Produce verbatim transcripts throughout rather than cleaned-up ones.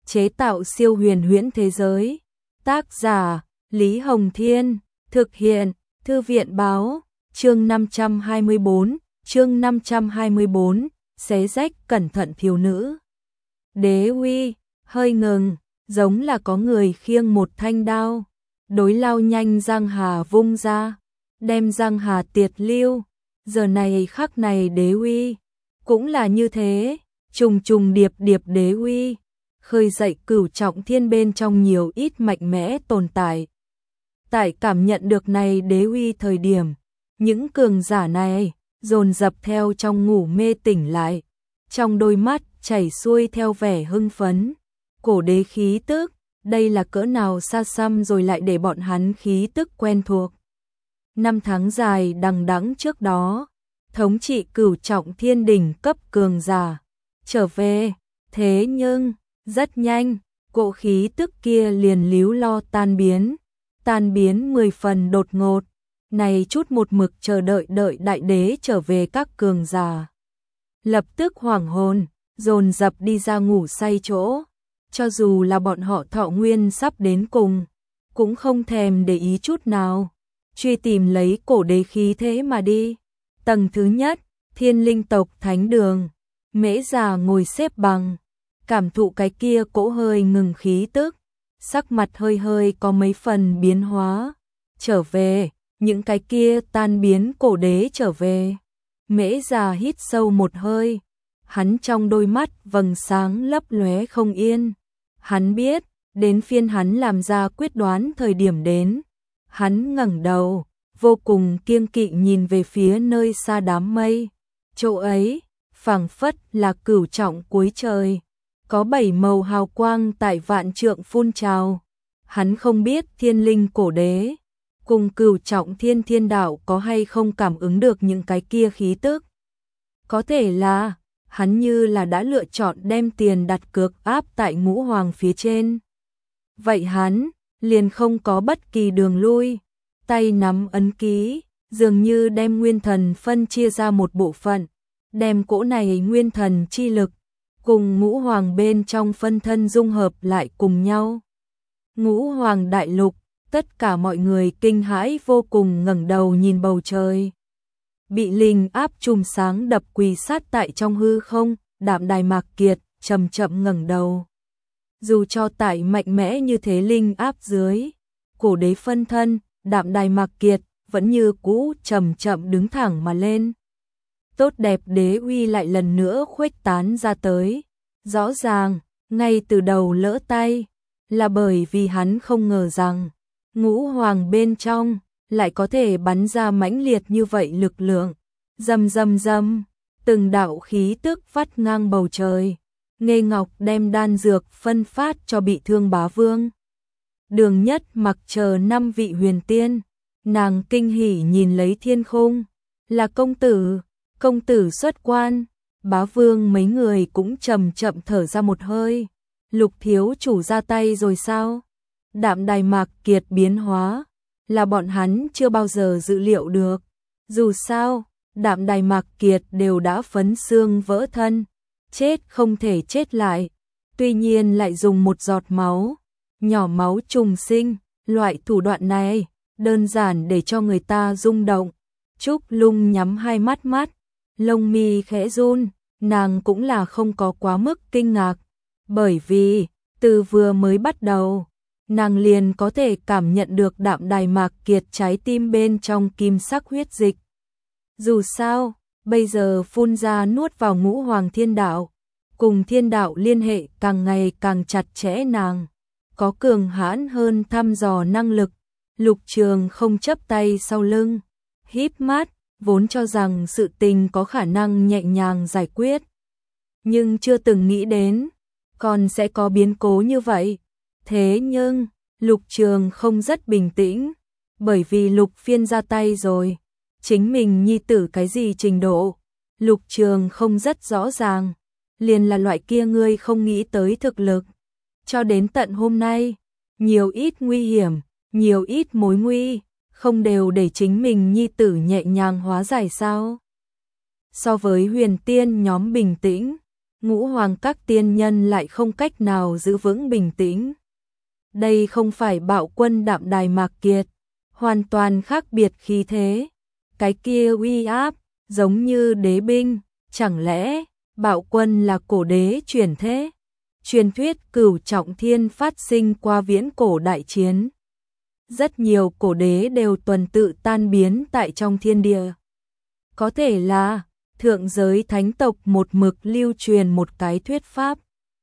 chế tạo siêu huyền huyễn thế giới. Tác giả Lý Hồng Thiên, thực hiện Thư viện Báo, chương năm trăm hai mươi bốn, chương năm trăm hai mươi bốn, xé rách cẩn thận thiếu nữ. Đế uy, hơi ngừng, giống là có người khiêng một thanh đao, đối lao nhanh Giang Hà vung ra, đem Giang Hà tiệt lưu. Giờ này khắc này đế uy, cũng là như thế, trùng trùng điệp điệp đế uy, khơi dậy cửu trọng thiên bên trong nhiều ít mạnh mẽ tồn tại. Tại cảm nhận được này đế uy thời điểm, những cường giả này dồn dập theo trong ngủ mê tỉnh lại, trong đôi mắt chảy xuôi theo vẻ hưng phấn. Cổ đế khí tức, đây là cỡ nào xa xăm rồi lại để bọn hắn khí tức quen thuộc. Năm tháng dài đằng đẵng trước đó, thống trị cửu trọng thiên đỉnh cấp cường giả trở về, thế nhưng rất nhanh, cỗ khí tức kia liền líu lo tan biến, tan biến mười phần đột ngột. Này chút một mực chờ đợi đợi đại đế trở về các cường giả, lập tức hoảng hồn, dồn dập đi ra ngủ say chỗ. Cho dù là bọn họ thọ nguyên sắp đến cùng, cũng không thèm để ý chút nào, truy tìm lấy cổ đế khí thế mà đi. Tầng thứ nhất, Thiên Linh tộc thánh đường, Mễ già ngồi xếp bằng, cảm thụ cái kia cỗ hơi ngừng khí tức, sắc mặt hơi hơi có mấy phần biến hóa. Trở về, những cái kia tan biến cổ đế trở về. Mễ già hít sâu một hơi, hắn trong đôi mắt vầng sáng lấp lóe không yên. Hắn biết, đến phiên hắn làm ra quyết đoán thời điểm đến. Hắn ngẩng đầu, vô cùng kiêng kỵ nhìn về phía nơi xa đám mây. Chỗ ấy, phảng phất là cửu trọng cuối trời, có bảy màu hào quang tại vạn trượng phun trào. Hắn không biết Thiên Linh cổ đế cùng cửu trọng thiên thiên đạo có hay không cảm ứng được những cái kia khí tức. Có thể là hắn như là đã lựa chọn đem tiền đặt cược áp tại ngũ hoàng phía trên. Vậy hắn liền không có bất kỳ đường lui, tay nắm ấn ký, dường như đem nguyên thần phân chia ra một bộ phận, đem cỗ này nguyên thần chi lực cùng ngũ hoàng bên trong phân thân dung hợp lại cùng nhau. Ngũ hoàng đại lục, tất cả mọi người kinh hãi vô cùng ngẩng đầu nhìn bầu trời. Bị linh áp chùm sáng đập quỳ sát tại trong hư không, Đạm Đài Mạc Kiệt chậm chậm ngẩng đầu. Dù cho tại mạnh mẽ như thế linh áp dưới, cổ đế phân thân, Đạm Đài Mạc Kiệt vẫn như cũ chậm chậm đứng thẳng mà lên. Tốt đẹp đế uy lại lần nữa khuếch tán ra tới. Rõ ràng, ngay từ đầu lỡ tay, là bởi vì hắn không ngờ rằng ngũ hoàng bên trong lại có thể bắn ra mãnh liệt như vậy lực lượng. Rầm rầm rầm, từng đạo khí tức vắt ngang bầu trời. Nghê Ngọc đem đan dược phân phát cho bị thương bá vương. Đường Nhất Mặc chờ năm vị huyền tiên, nàng kinh hỉ nhìn lấy thiên khung, là công tử, công tử xuất quan. Bá vương mấy người cũng chậm chậm thở ra một hơi. Lục thiếu chủ ra tay rồi sao? Đạm Đài Mạc Kiệt biến hóa, là bọn hắn chưa bao giờ dự liệu được. Dù sao, Đạm Đài Mạc Kiệt đều đã phấn xương vỡ thân, chết không thể chết lại, tuy nhiên lại dùng một giọt máu, nhỏ máu trùng sinh. Loại thủ đoạn này đơn giản để cho người ta rung động. Trúc Lung nhắm hai mắt mắt, lông mi khẽ run, nàng cũng là không có quá mức kinh ngạc, bởi vì từ vừa mới bắt đầu, nàng liền có thể cảm nhận được Đạm Đài Mạc Kiệt trái tim bên trong kim sắc huyết dịch. Dù sao, bây giờ phun ra nuốt vào ngũ hoàng thiên đạo, cùng thiên đạo liên hệ càng ngày càng chặt chẽ, nàng có cường hãn hơn thăm dò năng lực. Lục Trường không chấp tay sau lưng, híp mắt, vốn cho rằng sự tình có khả năng nhẹ nhàng giải quyết, nhưng chưa từng nghĩ đến còn sẽ có biến cố như vậy. Thế nhưng, Lục Trường không rất bình tĩnh, bởi vì Lục Phiên ra tay rồi. Chính mình nhi tử cái gì trình độ, Lục Trường không rất rõ ràng, liền là loại kia ngươi không nghĩ tới thực lực. Cho đến tận hôm nay, nhiều ít nguy hiểm, nhiều ít mối nguy, không đều để chính mình nhi tử nhẹ nhàng hóa giải sao? So với huyền tiên nhóm bình tĩnh, Ngũ hoàng các tiên nhân lại không cách nào giữ vững bình tĩnh. Đây không phải bạo quân Đạm Đài Mạc Kiệt, hoàn toàn khác biệt khí thế. Cái kia uy áp, giống như đế binh, chẳng lẽ bạo quân là cổ đế chuyển thế? Truyền thuyết Cửu Trọng Thiên phát sinh qua viễn cổ đại chiến. Rất nhiều cổ đế đều tuần tự tan biến tại trong thiên địa. Có thể là thượng giới thánh tộc một mực lưu truyền một cái thuyết pháp.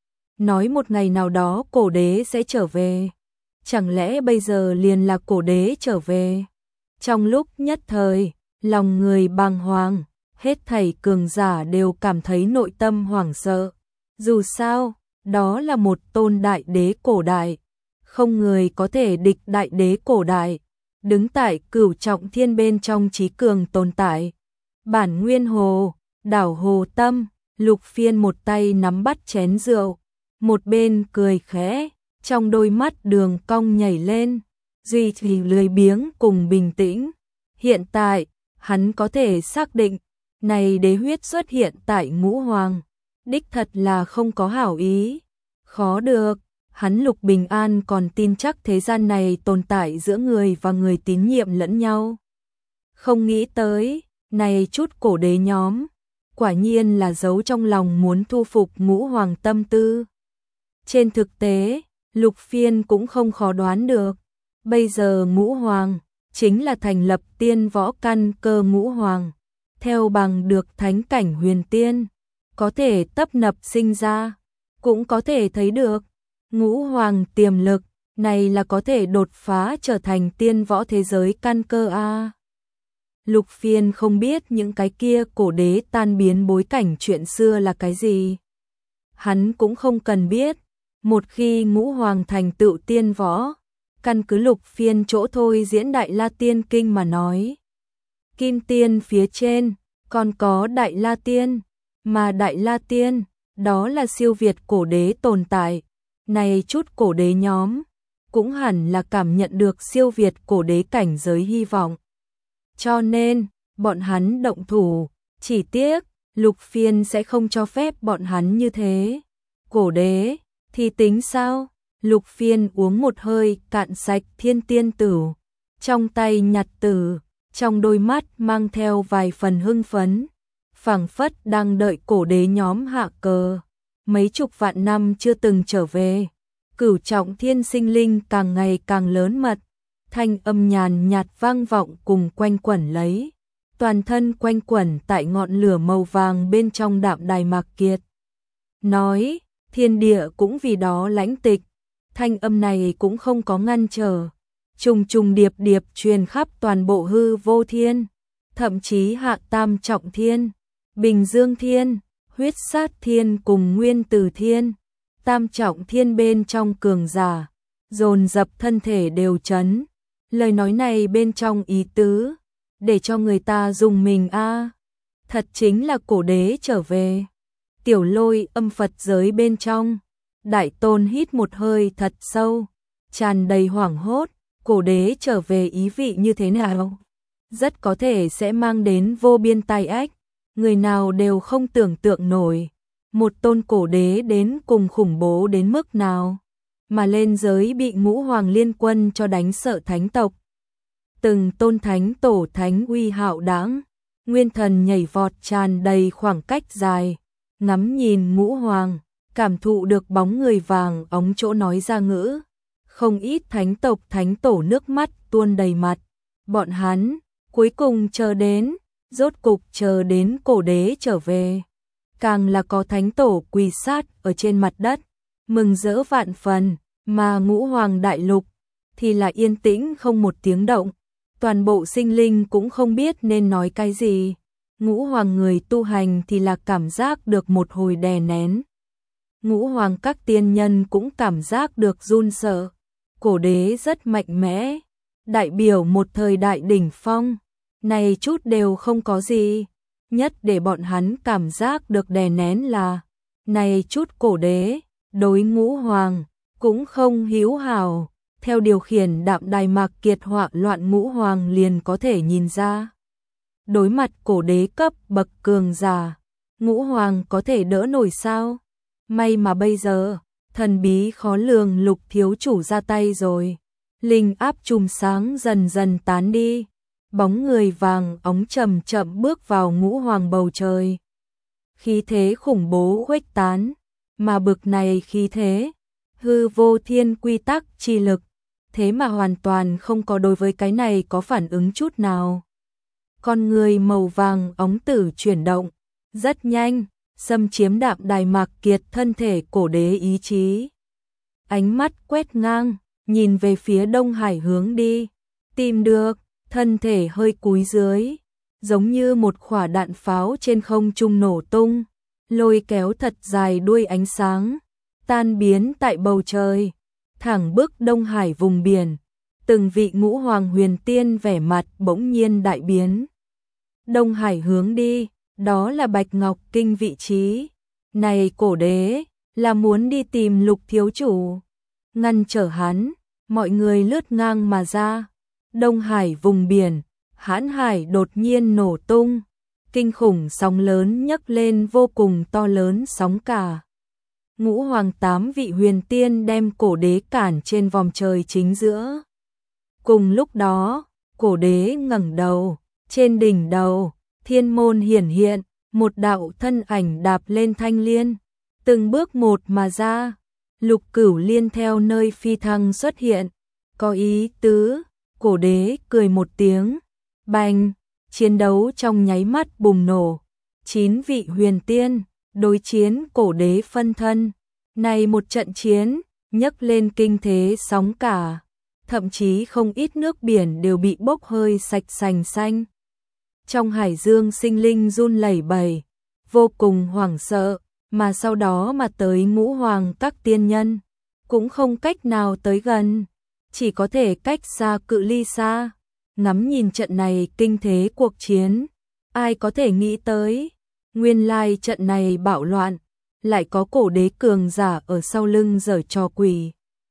Nói một ngày nào đó cổ đế sẽ trở về. Chẳng lẽ bây giờ liền là cổ đế trở về? Trong lúc nhất thời, lòng người bàng hoàng, hết thảy cường giả đều cảm thấy nội tâm hoảng sợ. Dù sao, đó là một tôn đại đế cổ đại. Không người có thể địch đại đế cổ đại. Đứng tại Cửu Trọng Thiên bên trong trí cường tồn tại. Bản Nguyên Hồ, đảo Hồ Tâm, Lục Phiên một tay nắm bắt chén rượu, một bên cười khẽ, trong đôi mắt đường cong nhảy lên, duy trì lười biếng cùng bình tĩnh. Hiện tại, hắn có thể xác định, này đế huyết xuất hiện tại Ngũ Hoàng, đích thật là không có hảo ý. Khó được, hắn Lục Bình An còn tin chắc thế gian này tồn tại giữa người và người tín nhiệm lẫn nhau. Không nghĩ tới, này chút cổ đế nhóm, quả nhiên là giấu trong lòng muốn thu phục Ngũ Hoàng tâm tư. Trên thực tế, Lục Phiên cũng không khó đoán được. Bây giờ Ngũ Hoàng chính là thành lập tiên võ căn cơ Ngũ Hoàng, theo bằng được thánh cảnh huyền tiên, có thể tấp nập sinh ra, cũng có thể thấy được Ngũ Hoàng tiềm lực này là có thể đột phá trở thành tiên võ thế giới căn cơ a. Lục Phiên không biết những cái kia cổ đế tan biến bối cảnh chuyện xưa là cái gì. Hắn cũng không cần biết, một khi Ngũ Hoàng thành tựu tiên võ, căn cứ Lục Phiên chỗ thôi diễn Đại La Tiên Kinh mà nói. Kim Tiên phía trên, còn có Đại La Tiên, mà Đại La Tiên, đó là siêu việt cổ đế tồn tại. Này chút cổ đế nhóm, cũng hẳn là cảm nhận được siêu việt cổ đế cảnh giới hy vọng. Cho nên, bọn hắn động thủ, chỉ tiếc, Lục Phiên sẽ không cho phép bọn hắn như thế. Cổ đế, thì tính sao? Lục Phiên uống một hơi cạn sạch thiên tiên tử, trong tay nhặt tử, trong đôi mắt mang theo vài phần hưng phấn, phảng phất đang đợi cổ đế nhóm hạ cờ. Mấy chục vạn năm chưa từng trở về, Cửu Trọng Thiên sinh linh càng ngày càng lớn mật, thanh âm nhàn nhạt vang vọng cùng quanh quẩn lấy, toàn thân quanh quẩn tại ngọn lửa màu vàng bên trong Đạm Đài Mạc Kiệt. Nói, thiên địa cũng vì đó lãnh tịch, thanh âm này cũng không có ngăn trở, trùng trùng điệp điệp truyền khắp toàn bộ hư vô thiên, thậm chí hạ tam trọng thiên, bình dương thiên, huyết sát thiên cùng nguyên tử thiên, tam trọng thiên bên trong cường giả, dồn dập thân thể đều chấn. Lời nói này bên trong ý tứ, để cho người ta dùng mình a, thật chính là cổ đế trở về. Tiểu Lôi âm Phật giới bên trong, Đại Tôn hít một hơi thật sâu, tràn đầy hoảng hốt, cổ đế trở về ý vị như thế nào? Rất có thể sẽ mang đến vô biên tai ách, người nào đều không tưởng tượng nổi, một tôn cổ đế đến cùng khủng bố đến mức nào, mà lên giới bị Ngũ Hoàng liên quân cho đánh sợ thánh tộc. Từng tôn thánh tổ thánh uy hạo đãng, nguyên thần nhảy vọt tràn đầy khoảng cách dài, ngắm nhìn Ngũ Hoàng, cảm thụ được bóng người vàng óng chỗ nói ra ngữ. Không ít thánh tộc thánh tổ nước mắt tuôn đầy mặt, bọn hắn cuối cùng chờ đến, rốt cục chờ đến cổ đế trở về. Càng là có thánh tổ quỳ sát ở trên mặt đất, mừng rỡ vạn phần, mà Ngũ Hoàng đại lục thì là yên tĩnh không một tiếng động, toàn bộ sinh linh cũng không biết nên nói cái gì. Ngũ Hoàng người tu hành thì là cảm giác được một hồi đè nén. Ngũ Hoàng các tiên nhân cũng cảm giác được run sợ. Cổ đế rất mạnh mẽ, đại biểu một thời đại đỉnh phong, này chút đều không có gì. Nhất để bọn hắn cảm giác được đè nén là, này chút cổ đế, đối Ngũ Hoàng, cũng không hiếu hảo. Theo điều khiển Đạm Đài Mạc Kiệt họa loạn Ngũ Hoàng liền có thể nhìn ra. Đối mặt cổ đế cấp bậc cường giả, Ngũ Hoàng có thể đỡ nổi sao? May mà bây giờ, thần bí khó lường Lục thiếu chủ ra tay rồi. Linh áp chùm sáng dần dần tán đi, bóng người vàng óng chậm chậm bước vào Ngũ Hoàng bầu trời. Khí thế khủng bố khuếch tán, mà bực này khí thế, hư vô thiên quy tắc chi lực, thế mà hoàn toàn không có đối với cái này có phản ứng chút nào. Con người màu vàng óng tử chuyển động, rất nhanh, xâm chiếm đạm đài Mạc Kiệt thân thể cổ đế ý chí. Ánh mắt quét ngang, nhìn về phía Đông Hải hướng đi, tìm được, thân thể hơi cúi dưới, giống như một quả đạn pháo trên không trung nổ tung, lôi kéo thật dài đuôi ánh sáng, tan biến tại bầu trời, thẳng bước Đông Hải vùng biển. Từng vị Ngũ Hoàng huyền tiên vẻ mặt bỗng nhiên đại biến. Đông Hải hướng đi, đó là Bạch Ngọc Kinh vị trí. Này cổ đế, là muốn đi tìm Lục thiếu chủ. Ngăn trở hắn, mọi người lướt ngang mà ra. Đông Hải vùng biển, hãn hải đột nhiên nổ tung. Kinh khủng sóng lớn nhấc lên vô cùng to lớn sóng cả. Ngũ Hoàng tám vị huyền tiên đem cổ đế cản trên vòng trời chính giữa. Cùng lúc đó, cổ đế ngẩng đầu, trên đỉnh đầu, thiên môn hiển hiện, một đạo thân ảnh đạp lên thanh liên, từng bước một mà ra. Lục Cửu Liên theo nơi phi thăng xuất hiện, có ý tứ, cổ đế cười một tiếng, bành, chiến đấu trong nháy mắt bùng nổ. Chín vị huyền tiên, đối chiến cổ đế phân thân, này một trận chiến, nhấc lên kinh thế sóng cả. Thậm chí không ít nước biển đều bị bốc hơi sạch sành xanh. Trong hải dương sinh linh run lẩy bẩy, vô cùng hoảng sợ, mà sau đó mà tới Ngũ Hoàng các tiên nhân, cũng không cách nào tới gần, chỉ có thể cách xa cự ly xa, ngắm nhìn trận này kinh thế cuộc chiến. Ai có thể nghĩ tới, nguyên lai trận này bạo loạn, lại có cổ đế cường giả ở sau lưng giở trò quỷ.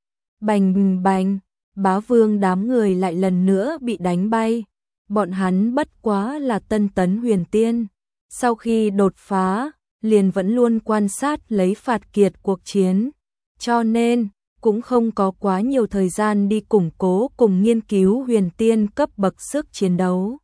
Bành bành, Bá Vương đám người lại lần nữa bị đánh bay. Bọn hắn bất quá là tân tấn huyền tiên, sau khi đột phá, liền vẫn luôn quan sát lấy phạt kiệt cuộc chiến, cho nên cũng không có quá nhiều thời gian đi củng cố cùng nghiên cứu huyền tiên cấp bậc sức chiến đấu.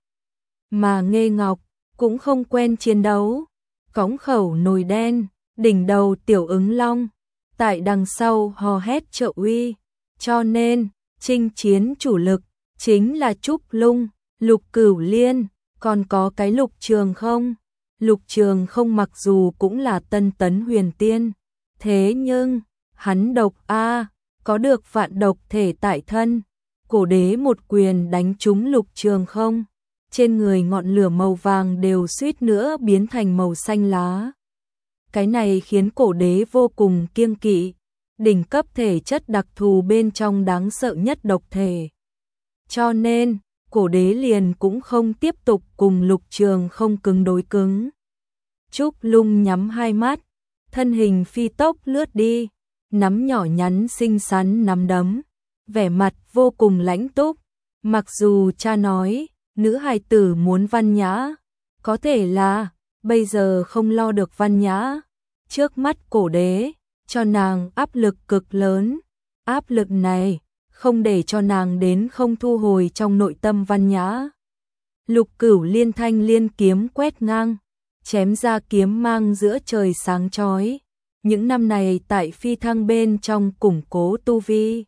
Mà Nghê Ngọc cũng không quen chiến đấu, cõng khẩu nồi đen, đỉnh đầu tiểu ứng long, tại đằng sau hò hét trợ uy, cho nên chinh chiến chủ lực chính là Trúc Lung, Lục Cửu Liên, còn có cái Lục Trường Không. Lục Trường Không mặc dù cũng là tân tấn huyền tiên, thế nhưng hắn độc a, có được vạn độc thể tại thân. Cổ đế một quyền đánh trúng Lục Trường Không, trên người ngọn lửa màu vàng đều suýt nữa biến thành màu xanh lá. Cái này khiến cổ đế vô cùng kiêng kỵ, đỉnh cấp thể chất đặc thù bên trong đáng sợ nhất độc thể. Cho nên, cổ đế liền cũng không tiếp tục cùng Lục Trường Không cứng đối cứng. Trúc Lung nhắm hai mắt, thân hình phi tốc lướt đi, nắm nhỏ nhắn xinh xắn nắm đấm, vẻ mặt vô cùng lãnh túc. Mặc dù cha nói, nữ hài tử muốn văn nhã, có thể là bây giờ không lo được văn nhã. Trước mắt cổ đế, cho nàng áp lực cực lớn, áp lực này không để cho nàng đến không thu hồi trong nội tâm văn nhã. Lục Cửu Liên thanh liên kiếm quét ngang, chém ra kiếm mang giữa trời sáng chói. Những năm này tại phi thăng bên trong củng cố tu vi,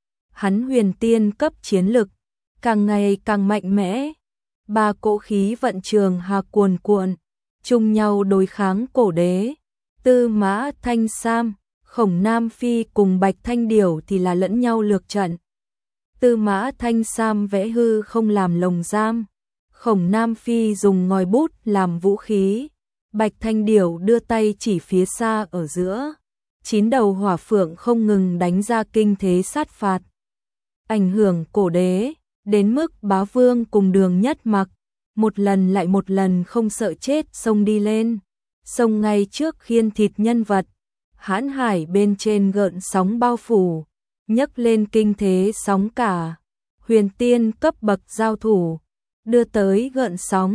hắn huyền tiên cấp chiến lực càng ngày càng mạnh mẽ. Ba cỗ khí vận trường hà cuồn cuộn, chung nhau đối kháng cổ đế. Tư Mã Thanh Sam, Khổng Nam Phi cùng Bạch Thanh Điểu thì là lẫn nhau lược trận. Tư Mã Thanh Sam vẽ hư không làm lồng giam, Khổng Nam Phi dùng ngòi bút làm vũ khí, Bạch Thanh Điểu đưa tay chỉ phía xa ở giữa. Chín đầu hỏa phượng không ngừng đánh ra kinh thế sát phạt, ảnh hưởng cổ đế, đến mức Bá Vương cùng Đường Nhất Mặc một lần lại một lần không sợ chết xông đi lên, xông ngay trước khiên thịt nhân vật. Hãn hải bên trên gợn sóng bao phủ, nhấc lên kinh thế sóng cả. Huyền tiên cấp bậc giao thủ, đưa tới gợn sóng,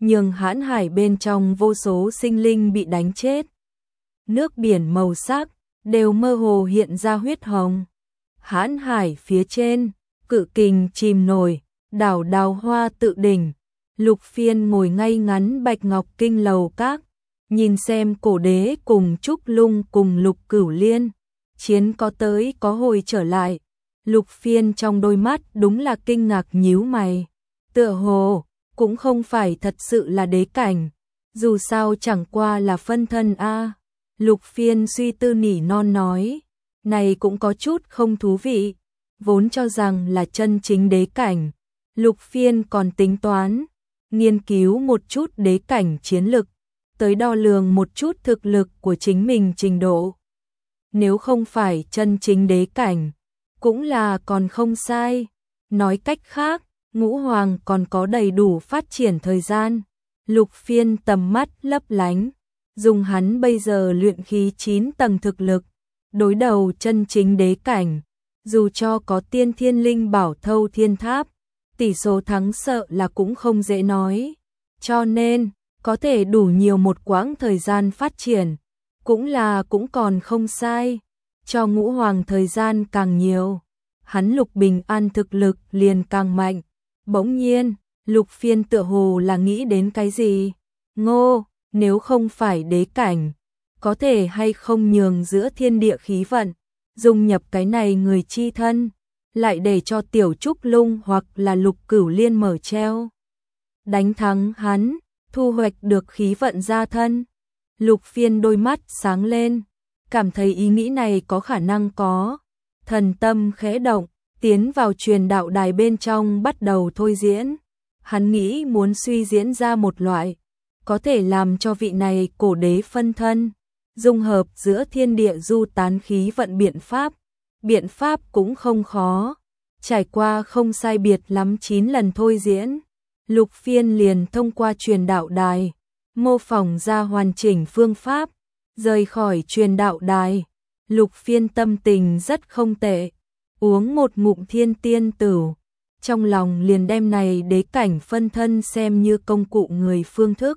nhưng hãn hải bên trong vô số sinh linh bị đánh chết. Nước biển màu sắc đều mơ hồ hiện ra huyết hồng. Hãn hải phía trên, cự kình chìm nổi, đảo đào hoa tự đỉnh. Lục Phiên ngồi ngay ngắn bạch ngọc kinh lầu các, nhìn xem cổ đế cùng Trúc Lung cùng Lục Cửu Liên. Chiến có tới có hồi trở lại. Lục Phiên trong đôi mắt đúng là kinh ngạc nhíu mày. Tựa hồ, cũng không phải thật sự là đế cảnh. Dù sao chẳng qua là phân thân a. Lục Phiên suy tư nỉ non nói. Này cũng có chút không thú vị. Vốn cho rằng là chân chính đế cảnh. Lục Phiên còn tính toán. Nghiên cứu một chút đế cảnh chiến lực. Tới đo lường một chút thực lực của chính mình trình độ. Nếu không phải chân chính đế cảnh, cũng là còn không sai. Nói cách khác, Ngũ Hoàng còn có đầy đủ phát triển thời gian. Lục Phiên tầm mắt lấp lánh, dùng hắn bây giờ luyện khí chín tầng thực lực, đối đầu chân chính đế cảnh, dù cho có tiên thiên linh bảo thâu thiên tháp, tỷ số thắng sợ là cũng không dễ nói. Cho nên, có thể đủ nhiều một quãng thời gian phát triển, cũng là cũng còn không sai. Cho Ngũ Hoàng thời gian càng nhiều, hắn Lục Bình An thực lực liền càng mạnh. Bỗng nhiên, Lục Phiên tựa hồ là nghĩ đến cái gì? Ngô, nếu không phải đế cảnh, có thể hay không nhường giữa thiên địa khí vận, dung nhập cái này người chi thân, lại để cho Tiểu Trúc Lung hoặc là Lục Cửu Liên mở treo. Đánh thắng hắn, thu hoạch được khí vận gia thân. Lục Phiên đôi mắt sáng lên, cảm thấy ý nghĩ này có khả năng có. Thần tâm khẽ động, tiến vào truyền đạo đài bên trong bắt đầu thôi diễn. Hắn nghĩ muốn suy diễn ra một loại, có thể làm cho vị này cổ đế phân thân, dung hợp giữa thiên địa du tán khí vận biện pháp. Biện pháp cũng không khó, trải qua không sai biệt lắm chín lần thôi diễn. Lục Phiên liền thông qua truyền đạo đài, mô phỏng ra hoàn chỉnh phương pháp, rời khỏi truyền đạo đài. Lục Phiên tâm tình rất không tệ, uống một ngụm thiên tiên tửu, trong lòng liền đem này đế cảnh phân thân xem như công cụ người phương thức.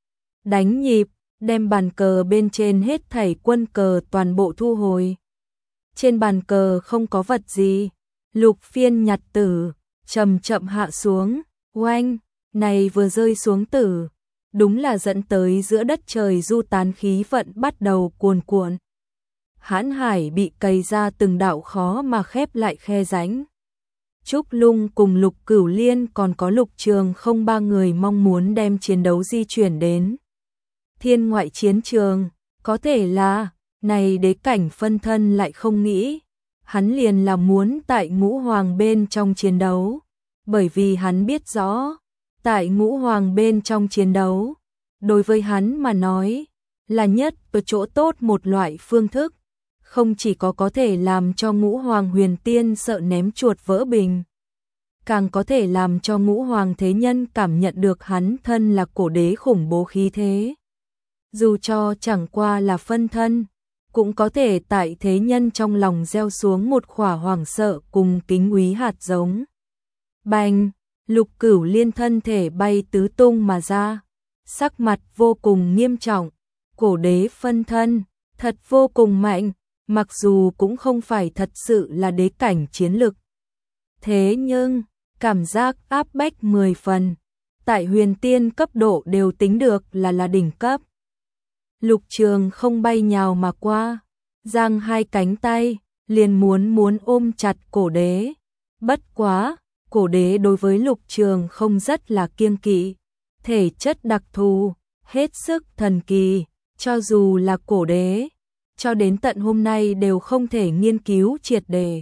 Đánh nhịp, đem bàn cờ bên trên hết thảy quân cờ toàn bộ thu hồi. Trên bàn cờ không có vật gì, Lục Phiên nhặt tử, chậm chậm hạ xuống, oanh, này vừa rơi xuống tử, đúng là dẫn tới giữa đất trời du tán khí vận bắt đầu cuồn cuộn. Hãn hải bị cày ra từng đạo khó mà khép lại khe rãnh. Trúc Lung cùng Lục Cửu Liên còn có Lục Trường không ba người mong muốn đem chiến đấu di chuyển đến thiên ngoại chiến trường, có thể là, này đế cảnh phân thân lại không nghĩ, hắn liền là muốn tại Ngũ Hoàng bên trong chiến đấu, bởi vì hắn biết rõ, tại Ngũ Hoàng bên trong chiến đấu, đối với hắn mà nói, là nhất có chỗ tốt một loại phương thức, không chỉ có có thể làm cho Ngũ Hoàng huyền tiên sợ ném chuột vỡ bình, càng có thể làm cho Ngũ Hoàng thế nhân cảm nhận được hắn thân là cổ đế khủng bố khí thế. Dù cho chẳng qua là phân thân, cũng có thể tại thế nhân trong lòng gieo xuống một khỏa hoảng sợ cùng kính úy hạt giống. Bành, Lục Cửu Liên thân thể bay tứ tung mà ra, sắc mặt vô cùng nghiêm trọng, cổ đế phân thân, thật vô cùng mạnh, mặc dù cũng không phải thật sự là đế cảnh chiến lực. Thế nhưng, cảm giác áp bách mười phần, tại huyền tiên cấp độ đều tính được là là đỉnh cấp. Lục Trường không bay nhào mà qua, giang hai cánh tay, liền muốn muốn ôm chặt cổ đế. Bất quá, cổ đế đối với Lục Trường không rất là kiêng kỵ, thể chất đặc thù, hết sức thần kỳ, cho dù là cổ đế, cho đến tận hôm nay đều không thể nghiên cứu triệt đề.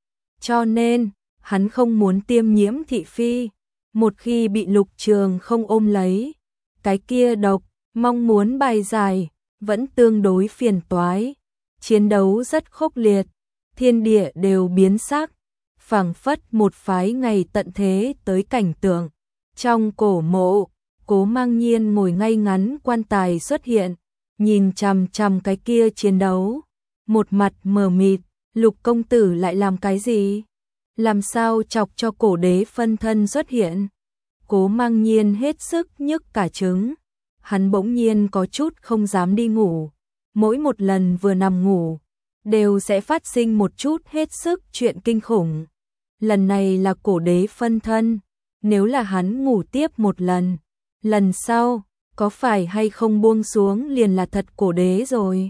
Cho nên, hắn không muốn tiêm nhiễm thị phi, một khi bị Lục Trường không ôm lấy, cái kia độc, mong muốn bài giải, vẫn tương đối phiền toái. Chiến đấu rất khốc liệt, thiên địa đều biến sắc, phảng phất một phái ngày tận thế tới cảnh tượng. Trong cổ mộ, Cố Mang Nhiên ngồi ngay ngắn quan tài xuất hiện, nhìn chằm chằm cái kia chiến đấu, một mặt mờ mịt, Lục công tử lại làm cái gì? Làm sao chọc cho cổ đế phân thân xuất hiện? Cố Mang Nhiên hết sức nhức cả trứng, hắn bỗng nhiên có chút không dám đi ngủ, mỗi một lần vừa nằm ngủ, đều sẽ phát sinh một chút hết sức chuyện kinh khủng. Lần này là cổ đế phân thân, nếu là hắn ngủ tiếp một lần, lần sau, có phải hay không buông xuống liền là thật cổ đế rồi.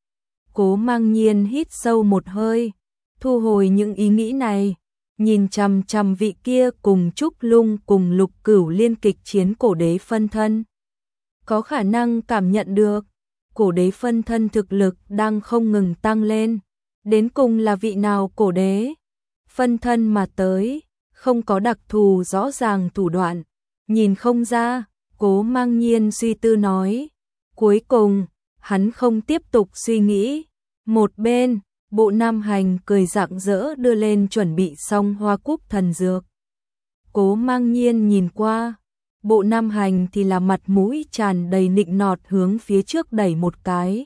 Cố Mang Nhiên hít sâu một hơi, thu hồi những ý nghĩ này, nhìn chằm chằm vị kia cùng Trúc Lung cùng Lục Cửu liên kịch chiến cổ đế phân thân. Có khả năng cảm nhận được, cổ đế phân thân thực lực đang không ngừng tăng lên, đến cùng là vị nào cổ đế phân thân mà tới, không có đặc thù rõ ràng thủ đoạn, nhìn không ra. Cố Mang Nhiên suy tư nói, cuối cùng, hắn không tiếp tục suy nghĩ. Một bên, Bộ Nam Hành cười rạng rỡ đưa lên chuẩn bị xong hoa cúc thần dược. Cố Mang Nhiên nhìn qua, Bộ Nam Hành thì là mặt mũi tràn đầy nịnh nọt hướng phía trước đẩy một cái.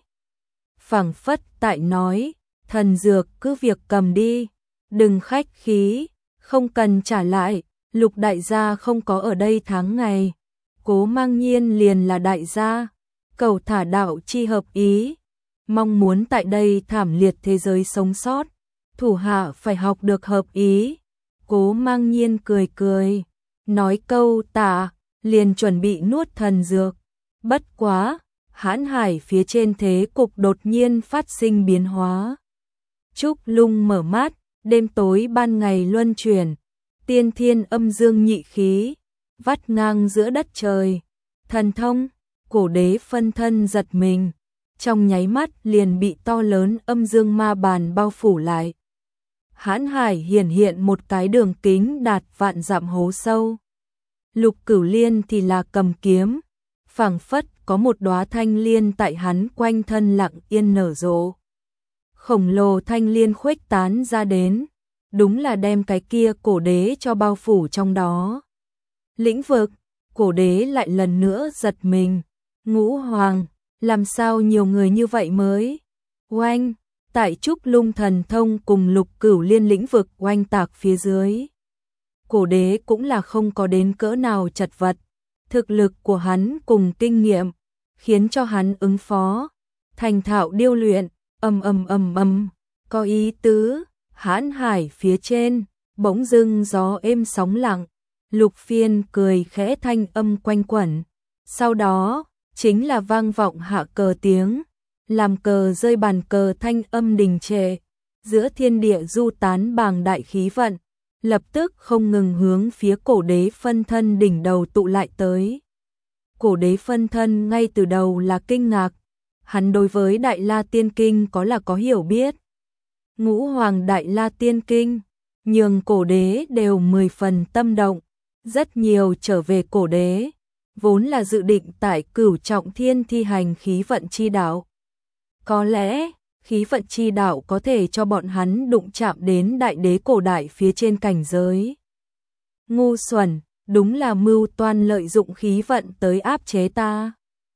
Phảng phất tại nói, thần dược cứ việc cầm đi, đừng khách khí, không cần trả lại, Lục đại gia không có ở đây tháng ngày. Cố Mang Nhiên liền là đại gia, cầu thả đạo chi hợp ý, mong muốn tại đây thảm liệt thế giới sống sót, thủ hạ phải học được hợp ý. Cố Mang Nhiên cười cười, nói câu tạ, liền chuẩn bị nuốt thần dược. Bất quá, hãn hải phía trên thế cục đột nhiên phát sinh biến hóa. Trúc Lung mở mắt, đêm tối ban ngày luân chuyển, tiên thiên âm dương nhị khí vắt ngang giữa đất trời. Thần thông, cổ đế phân thân giật mình, trong nháy mắt liền bị to lớn âm dương ma bàn bao phủ lại. Hãn hải hiển hiện một cái đường kính đạt vạn dặm hố sâu. Lục Cửu Liên thì là cầm kiếm, phảng phất có một đóa thanh liên tại hắn quanh thân lặng yên nở rộ. Khổng lồ thanh liên khuếch tán ra đến, đúng là đem cái kia cổ đế cho bao phủ trong đó. Lĩnh vực, cổ đế lại lần nữa giật mình, Ngũ Hoàng, làm sao nhiều người như vậy mới? Oanh, tại Trúc Lung thần thông cùng Lục Cửu Liên lĩnh vực oanh tạc phía dưới. Cổ đế cũng là không có đến cỡ nào chật vật, thực lực của hắn cùng kinh nghiệm, khiến cho hắn ứng phó, thành thạo điêu luyện, ầm ầm ầm ầm, có ý tứ. Hãn hải phía trên, bỗng dưng gió êm sóng lặng, Lục Phiên cười khẽ thanh âm quanh quẩn. Sau đó, chính là vang vọng hạ cờ tiếng, làm cờ rơi bàn cờ thanh âm đình trệ, giữa thiên địa du tán bàng đại khí vận, lập tức không ngừng hướng phía cổ đế phân thân đỉnh đầu tụ lại tới. Cổ đế phân thân ngay từ đầu là kinh ngạc, hắn đối với Đại La Tiên Kinh có là có hiểu biết. Ngũ Hoàng Đại La Tiên Kinh, nhường cổ đế đều mười phần tâm động, rất nhiều trở về cổ đế, vốn là dự định tại Cửu Trọng Thiên thi hành khí vận chi đạo. Có lẽ, khí vận chi đạo có thể cho bọn hắn đụng chạm đến đại đế cổ đại phía trên cảnh giới. Ngu xuẩn, đúng là mưu toan lợi dụng khí vận tới áp chế ta.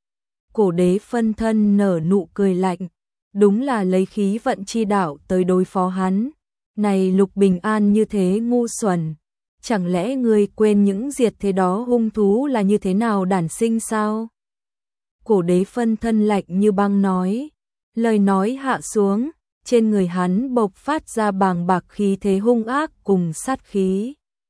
Cổ đế phân thân nở nụ cười lạnh, đúng là lấy khí vận chi đạo tới đối phó hắn. Này Lục Bình An như thế ngu xuẩn, chẳng lẽ ngươi quên những diệt thế đó hung thú là như thế nào đản sinh sao? Cổ đế phân thân lạnh như băng nói, lời nói hạ xuống, trên người hắn bộc phát ra bàng bạc khí thế hung ác cùng sát khí.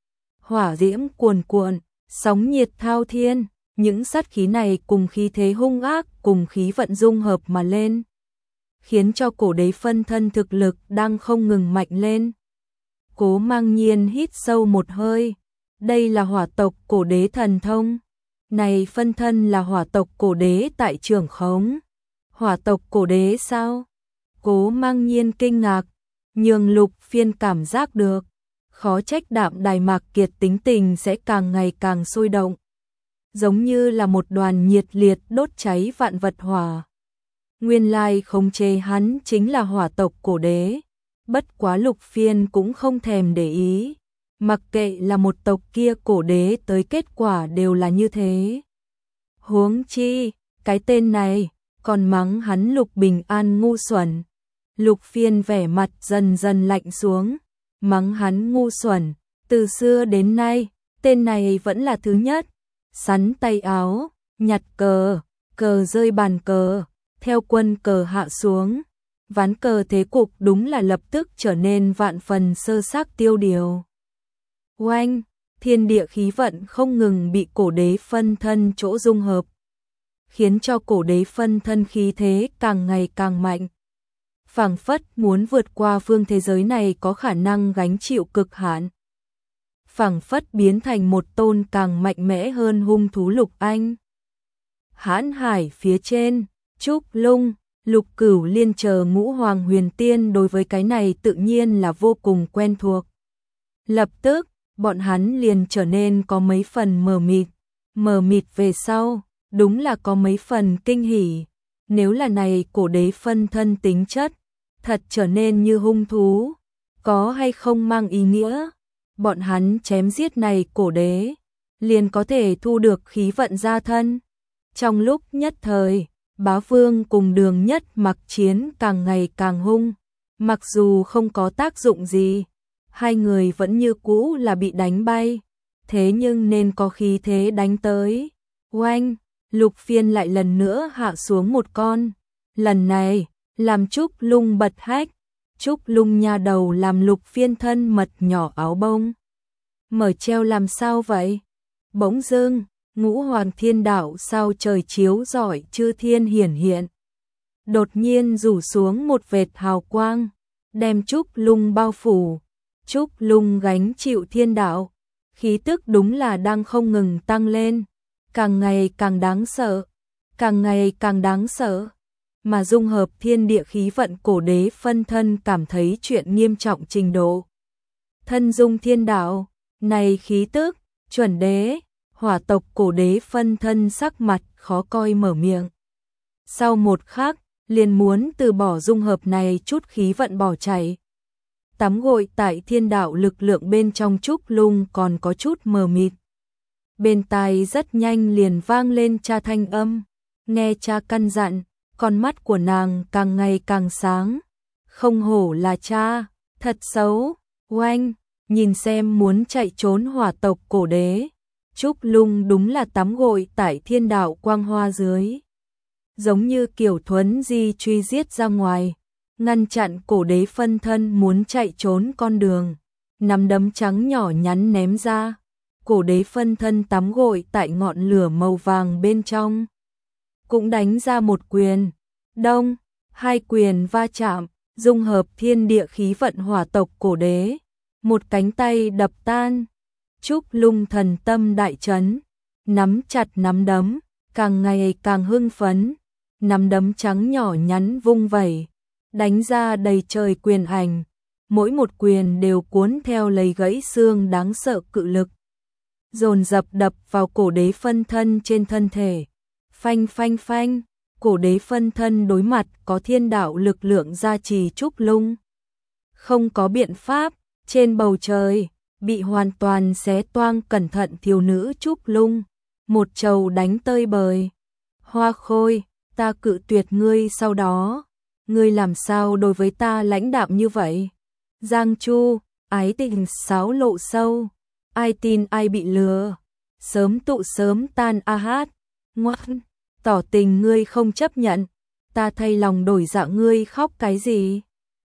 Hỏa diễm cuồn cuộn, sóng nhiệt thao thiên, những sát khí này cùng khí thế hung ác cùng khí vận dung hợp mà lên, khiến cho cổ đế phân thân thực lực đang không ngừng mạnh lên. Cố Mang Nhiên hít sâu một hơi, đây là hỏa tộc cổ đế thần thông. Này phân thân là hỏa tộc cổ đế tại trưởng khống. Hỏa tộc cổ đế sao? Cố Mang Nhiên kinh ngạc, nhường Lục Phiên cảm giác được, khó trách Đạm Đài Mạc Kiệt tính tình sẽ càng ngày càng sôi động, giống như là một đoàn nhiệt liệt đốt cháy vạn vật hỏa. Nguyên lai khống chế hắn chính là hỏa tộc cổ đế, bất quá Lục Phiên cũng không thèm để ý, mặc kệ là một tộc kia cổ đế tới kết quả đều là như thế. Huống chi, cái tên này, còn mắng hắn Lục Bình An ngu xuẩn. Lục Phiên vẻ mặt dần dần lạnh xuống, mắng hắn ngu xuẩn, từ xưa đến nay, tên này vẫn là thứ nhất. Sắn tay áo, nhặt cờ, cờ rơi bàn cờ, theo quân cờ hạ xuống. Ván cờ thế cục đúng là lập tức trở nên vạn phần sơ xác tiêu điều. Oanh, thiên địa khí vận không ngừng bị cổ đế phân thân chỗ dung hợp, khiến cho cổ đế phân thân khí thế càng ngày càng mạnh. Phảng phất muốn vượt qua phương thế giới này có khả năng gánh chịu cực hạn. Phảng phất biến thành một tôn càng mạnh mẽ hơn hung thú Lục Anh. Hãn hải phía trên, Trúc Lung, Lục Cửu Liên chờ ngũ hoàng huyền tiên đối với cái này tự nhiên là vô cùng quen thuộc. Lập tức, bọn hắn liền trở nên có mấy phần mờ mịt. Mờ mịt về sau, đúng là có mấy phần kinh hỉ. Nếu là này cổ đế phân thân tính chất, thật trở nên như hung thú, có hay không mang ý nghĩa, bọn hắn chém giết này cổ đế, liền có thể thu được khí vận gia thân. Trong lúc nhất thời, Bá Vương cùng Đường Nhất Mặc chiến càng ngày càng hung, mặc dù không có tác dụng gì, hai người vẫn như cũ là bị đánh bay, thế nhưng nên có khí thế đánh tới. Oanh, Lục Phiên lại lần nữa hạ xuống một con, lần này làm Trúc Lung bật hách. Trúc Lung nha đầu làm Lục Phiên thân mật nhỏ áo bông mở treo làm sao vậy? Bỗng dưng, ngũ hoàng thiên đạo sao trời chiếu rọi chư thiên hiển hiện. Đột nhiên rủ xuống một vệt hào quang, đem Trúc Lung bao phủ. Trúc Lung gánh chịu thiên đạo, khí tức đúng là đang không ngừng tăng lên, càng ngày càng đáng sợ, càng ngày càng đáng sợ. Mà dung hợp thiên địa khí vận cổ đế phân thân cảm thấy chuyện nghiêm trọng trình độ. Thân dung thiên đạo, này khí tức, chuẩn đế, hỏa tộc cổ đế phân thân sắc mặt khó coi mở miệng. Sau một khắc, liền muốn từ bỏ dung hợp này chút khí vận bỏ chạy. Tắm gội tại thiên đạo lực lượng bên trong Trúc Lung còn có chút mờ mịt. Bên tai rất nhanh liền vang lên cha thanh âm, nghe cha căn dặn, con mắt của nàng càng ngày càng sáng. Không hổ là cha, thật xấu. Oanh, nhìn xem muốn chạy trốn hỏa tộc cổ đế. Trúc Lung đúng là tắm gội tại thiên đạo quang hoa dưới. Giống như kiểu thuấn di truy giết ra ngoài, ngăn chặn cổ đế phân thân muốn chạy trốn con đường. Nắm đấm trắng nhỏ nhắn ném ra, cổ đế phân thân tắm gội tại ngọn lửa màu vàng bên trong. Cũng đánh ra một quyền, đông, hai quyền va chạm, dung hợp thiên địa khí vận hỏa tộc cổ đế. Một cánh tay đập tan. Trúc Lung thần tâm đại chấn, nắm chặt nắm đấm, càng ngày càng hưng phấn. Nắm đấm trắng nhỏ nhắn vung vẩy, đánh ra đầy trời quyền ảnh, mỗi một quyền đều cuốn theo lấy gãy xương đáng sợ cự lực, dồn dập đập vào cổ đế phân thân trên thân thể. Phanh phanh phanh, cổ đế phân thân đối mặt có thiên đạo lực lượng gia trì Trúc Lung. Không có biện pháp, trên bầu trời, bị hoàn toàn xé toang cẩn thận thiếu nữ Trúc Lung, một trầu đánh tơi bời. Hoa Khôi, ta cự tuyệt ngươi sau đó, ngươi làm sao đối với ta lãnh đạm như vậy? Giang Chu, ái tình sáo lộ sâu, ai tin ai bị lừa, sớm tụ sớm tan a hát, ngoan, tỏ tình ngươi không chấp nhận, ta thay lòng đổi dạ ngươi khóc cái gì?